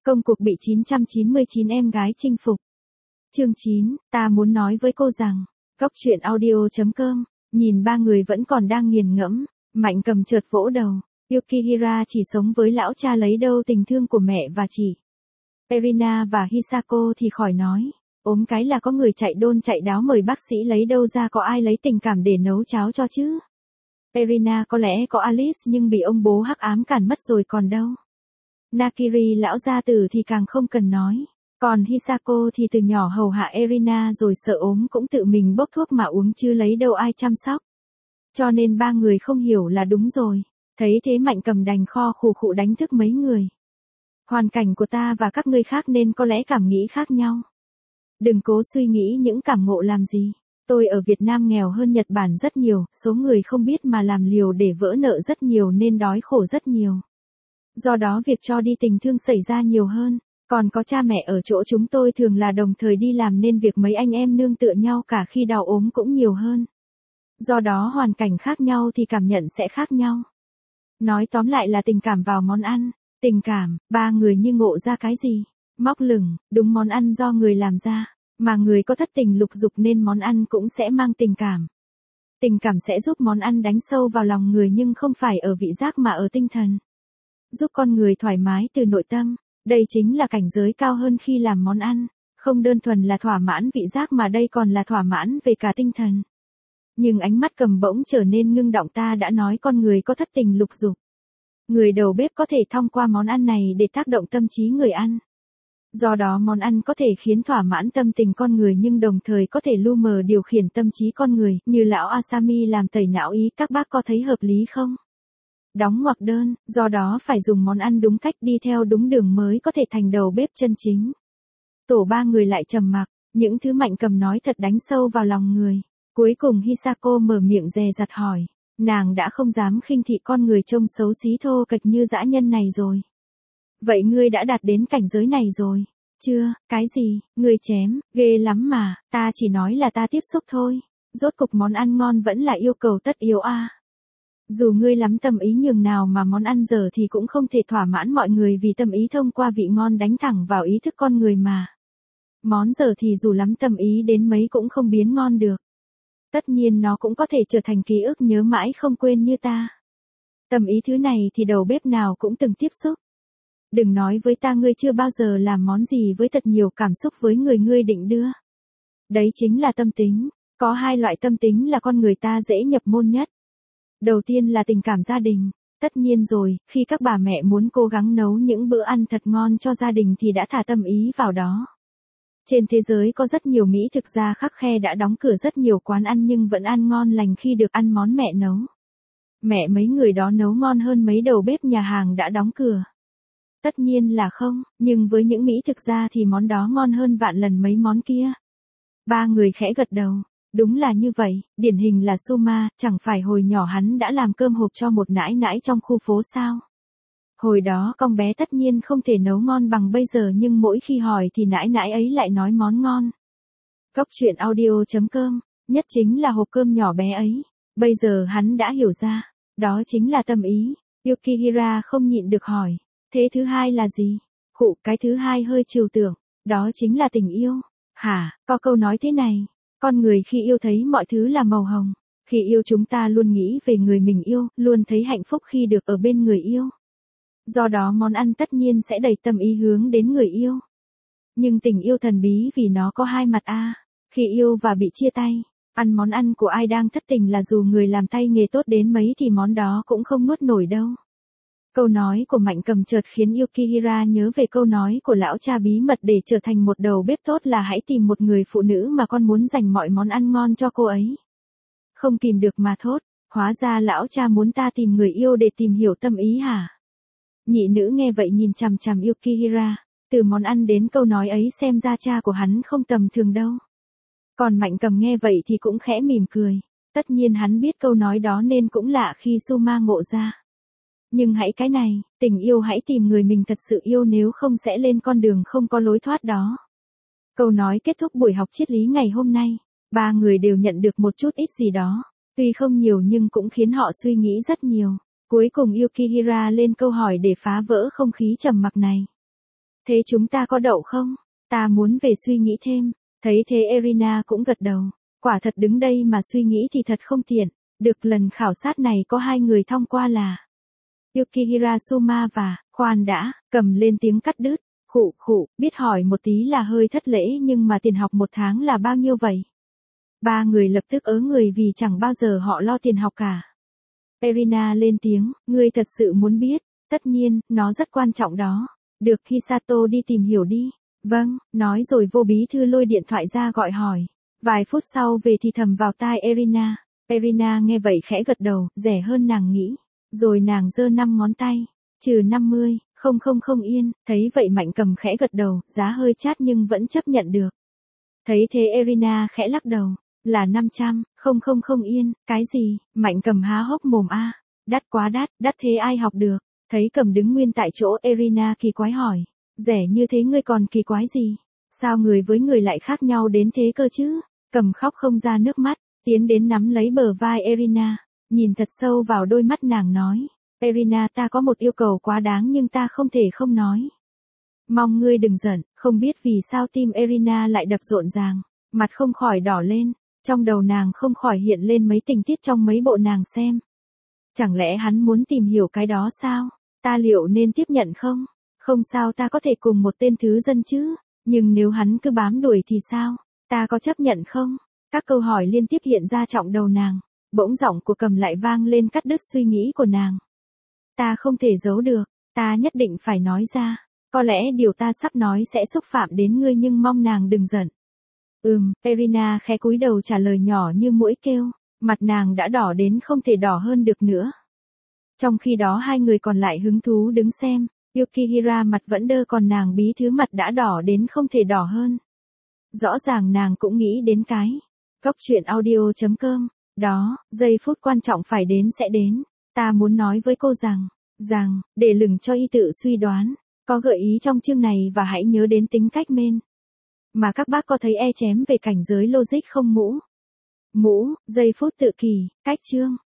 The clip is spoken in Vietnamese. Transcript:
Công cuộc bị 999 em gái chinh phục. Chương 9, ta muốn nói với cô rằng, Góc truyện audio.com, nhìn ba người vẫn còn đang nghiền ngẫm, Mạnh Cầm chợt vỗ đầu, Yukihira chỉ sống với lão cha lấy đâu tình thương của mẹ và chị. Erina và Hisako thì khỏi nói, ốm cái là có người chạy đôn chạy đáo mời bác sĩ lấy đâu ra có ai lấy tình cảm để nấu cháo cho chứ. Erina có lẽ có Alice nhưng bị ông bố hắc ám cản mất rồi còn đâu. Nakiri lão gia tử thì càng không cần nói. Còn Hisako thì từ nhỏ hầu hạ Erina rồi sợ ốm cũng tự mình bốc thuốc mà uống chứ lấy đâu ai chăm sóc. Cho nên ba người không hiểu là đúng rồi. Thấy thế Mạnh Cầm đành kho khụ khụ đánh thức mấy người. Hoàn cảnh của ta và các ngươi khác nên có lẽ cảm nghĩ khác nhau. Đừng cố suy nghĩ những cảm ngộ làm gì. Tôi ở Việt Nam nghèo hơn Nhật Bản rất nhiều, số người không biết mà làm liều để vỡ nợ rất nhiều nên đói khổ rất nhiều. Do đó việc cho đi tình thương xảy ra nhiều hơn. Còn có cha mẹ ở chỗ chúng tôi thường là đồng thời đi làm nên việc mấy anh em nương tựa nhau cả khi đau ốm cũng nhiều hơn. Do đó hoàn cảnh khác nhau thì cảm nhận sẽ khác nhau. Nói tóm lại là tình cảm vào món ăn. Tình cảm, ba người như ngộ ra cái gì? Móc lửng, đúng món ăn do người làm ra. Mà người có thất tình lục dục nên món ăn cũng sẽ mang tình cảm. Tình cảm sẽ giúp món ăn đánh sâu vào lòng người nhưng không phải ở vị giác mà ở tinh thần. Giúp con người thoải mái từ nội tâm. Đây chính là cảnh giới cao hơn khi làm món ăn. Không đơn thuần là thỏa mãn vị giác mà đây còn là thỏa mãn về cả tinh thần. Nhưng ánh mắt Cầm bỗng trở nên ngưng động, ta đã nói con người có thất tình lục dục. Người đầu bếp có thể thông qua món ăn này để tác động tâm trí người ăn. Do đó món ăn có thể khiến thỏa mãn tâm tình con người nhưng đồng thời có thể lu mờ điều khiển tâm trí con người, như lão Asami làm tẩy não ý, các bác có thấy hợp lý không? Đóng ngoặc đơn, do đó phải dùng món ăn đúng cách, đi theo đúng đường mới có thể thành đầu bếp chân chính. Tổ ba người lại trầm mặc, những thứ Mạnh Cầm nói thật đánh sâu vào lòng người. Cuối cùng Hisako mở miệng dè dặt hỏi, nàng đã không dám khinh thị con người trông xấu xí thô kệch như dã nhân này rồi. Vậy ngươi đã đạt đến cảnh giới này rồi? Chưa, cái gì, ngươi chém, ghê lắm mà, ta chỉ nói là ta tiếp xúc thôi. Rốt cục món ăn ngon vẫn là yêu cầu tất yếu a. Dù ngươi lắm tâm ý nhường nào mà món ăn dở thì cũng không thể thỏa mãn mọi người vì tâm ý thông qua vị ngon đánh thẳng vào ý thức con người mà. Món dở thì dù lắm tâm ý đến mấy cũng không biến ngon được. Tất nhiên nó cũng có thể trở thành ký ức nhớ mãi không quên như ta. Tâm ý thứ này thì đầu bếp nào cũng từng tiếp xúc. Đừng nói với ta ngươi chưa bao giờ làm món gì với thật nhiều cảm xúc với người ngươi định đưa. Đấy chính là tâm tính. Có hai loại tâm tính là con người ta dễ nhập môn nhất. Đầu tiên là tình cảm gia đình. Tất nhiên rồi, khi các bà mẹ muốn cố gắng nấu những bữa ăn thật ngon cho gia đình thì đã thả tâm ý vào đó. Trên thế giới có rất nhiều mỹ thực gia khắc khe đã đóng cửa rất nhiều quán ăn nhưng vẫn ăn ngon lành khi được ăn món mẹ nấu. Mẹ mấy người đó nấu ngon hơn mấy đầu bếp nhà hàng đã đóng cửa. Tất nhiên là không, nhưng với những mỹ thực gia thì món đó ngon hơn vạn lần mấy món kia. Ba người khẽ gật đầu. Đúng là như vậy, điển hình là Suma, chẳng phải hồi nhỏ hắn đã làm cơm hộp cho một nãi nãi trong khu phố sao? Hồi đó con bé tất nhiên không thể nấu ngon bằng bây giờ nhưng mỗi khi hỏi thì nãi nãi ấy lại nói món ngon. Góc truyện audio.com, nhất chính là hộp cơm nhỏ bé ấy. Bây giờ hắn đã hiểu ra, đó chính là tâm ý. Yukihira không nhịn được hỏi, thế thứ hai là gì? Khụ, cái thứ hai hơi trừu tượng, đó chính là tình yêu. Hả, có câu nói thế này. Con người khi yêu thấy mọi thứ là màu hồng. Khi yêu chúng ta luôn nghĩ về người mình yêu, luôn thấy hạnh phúc khi được ở bên người yêu. Do đó món ăn tất nhiên sẽ đẩy tâm ý hướng đến người yêu. Nhưng tình yêu thần bí vì nó có hai mặt a. Khi yêu và bị chia tay, ăn món ăn của ai đang thất tình là dù người làm tay nghề tốt đến mấy thì món đó cũng không nuốt nổi đâu. Câu nói của Mạnh Cầm chợt khiến Yukihira nhớ về câu nói của lão cha bí mật để trở thành một đầu bếp tốt là hãy tìm một người phụ nữ mà con muốn dành mọi món ăn ngon cho cô ấy. Không kìm được mà thốt, hóa ra lão cha muốn ta tìm người yêu để tìm hiểu tâm ý hả? Nhị nữ nghe vậy nhìn chằm chằm Yukihira, từ món ăn đến câu nói ấy xem ra cha của hắn không tầm thường đâu. Còn Mạnh Cầm nghe vậy thì cũng khẽ mỉm cười, tất nhiên hắn biết câu nói đó nên cũng lạ khi Suma ngộ ra. Nhưng hãy cái này, tình yêu hãy tìm người mình thật sự yêu nếu không sẽ lên con đường không có lối thoát đó. Câu nói kết thúc buổi học triết lý ngày hôm nay, ba người đều nhận được một chút ít gì đó, tuy không nhiều nhưng cũng khiến họ suy nghĩ rất nhiều. Cuối cùng Yukihira lên câu hỏi để phá vỡ không khí trầm mặc này. Thế chúng ta có đậu không? Ta muốn về suy nghĩ thêm. Thấy thế Erina cũng gật đầu. Quả thật đứng đây mà suy nghĩ thì thật không tiện. Được lần khảo sát này có 2 người thông qua là Yukihira Suma và, khoan đã, Cầm lên tiếng cắt đứt. Khụ, biết hỏi một tí là hơi thất lễ nhưng mà tiền học 1 tháng là bao nhiêu vậy? 3 người lập tức ớ người vì chẳng bao giờ họ lo tiền học cả. Erina lên tiếng, ngươi thật sự muốn biết, tất nhiên, nó rất quan trọng đó. Được, Hisato đi tìm hiểu đi. Vâng, nói rồi vô bí thư lôi điện thoại ra gọi hỏi. Vài phút sau về thì thầm vào tai Erina. Erina nghe vậy khẽ gật đầu, rẻ hơn nàng nghĩ. Rồi nàng giơ 5 ngón tay. Trừ 50, không yên. Thấy vậy Mạnh Cầm khẽ gật đầu, giá hơi chát nhưng vẫn chấp nhận được. Thấy thế Erina khẽ lắc đầu. Là 500, không yên. Cái gì? Mạnh Cầm há hốc mồm a. Đắt quá đắt thế ai học được? Thấy Cầm đứng nguyên tại chỗ Erina kỳ quái hỏi. Rẻ như thế ngươi còn kỳ quái gì? Sao người với người lại khác nhau đến thế cơ chứ? Cầm khóc không ra nước mắt, tiến đến nắm lấy bờ vai Erina, nhìn thật sâu vào đôi mắt nàng nói. Erina, ta có một yêu cầu quá đáng nhưng ta không thể không nói. Mong ngươi đừng giận. Không biết vì sao tim Erina lại đập rộn ràng, mặt không khỏi đỏ lên, trong đầu nàng không khỏi hiện lên mấy tình tiết trong mấy bộ nàng xem. Chẳng lẽ hắn muốn tìm hiểu cái đó sao? Ta liệu nên tiếp nhận không? Không sao, ta có thể cùng một tên thứ dân chứ, nhưng nếu hắn cứ bám đuổi thì sao? Ta có chấp nhận không? Các câu hỏi liên tiếp hiện ra trong đầu nàng, bỗng giọng của Cầm lại vang lên cắt đứt suy nghĩ của nàng. Ta không thể giấu được, ta nhất định phải nói ra. Có lẽ điều ta sắp nói sẽ xúc phạm đến ngươi nhưng mong nàng đừng giận. Erina khẽ cúi đầu trả lời nhỏ như muỗi kêu, mặt nàng đã đỏ đến không thể đỏ hơn được nữa. Trong khi đó 2 người còn lại hứng thú đứng xem, Yukihira mặt vẫn đơ còn nàng bí thư mặt đã đỏ đến không thể đỏ hơn. Rõ ràng nàng cũng nghĩ đến cái. Góc truyện audio.com, đó, giây phút quan trọng phải đến sẽ đến. Ta muốn nói với cô rằng, để lửng cho y tự suy đoán, có gợi ý trong chương này và hãy nhớ đến tính cách men. Mà các bác có thấy chém về cảnh giới logic không mũ? Giây phút tự kỷ, cách chương.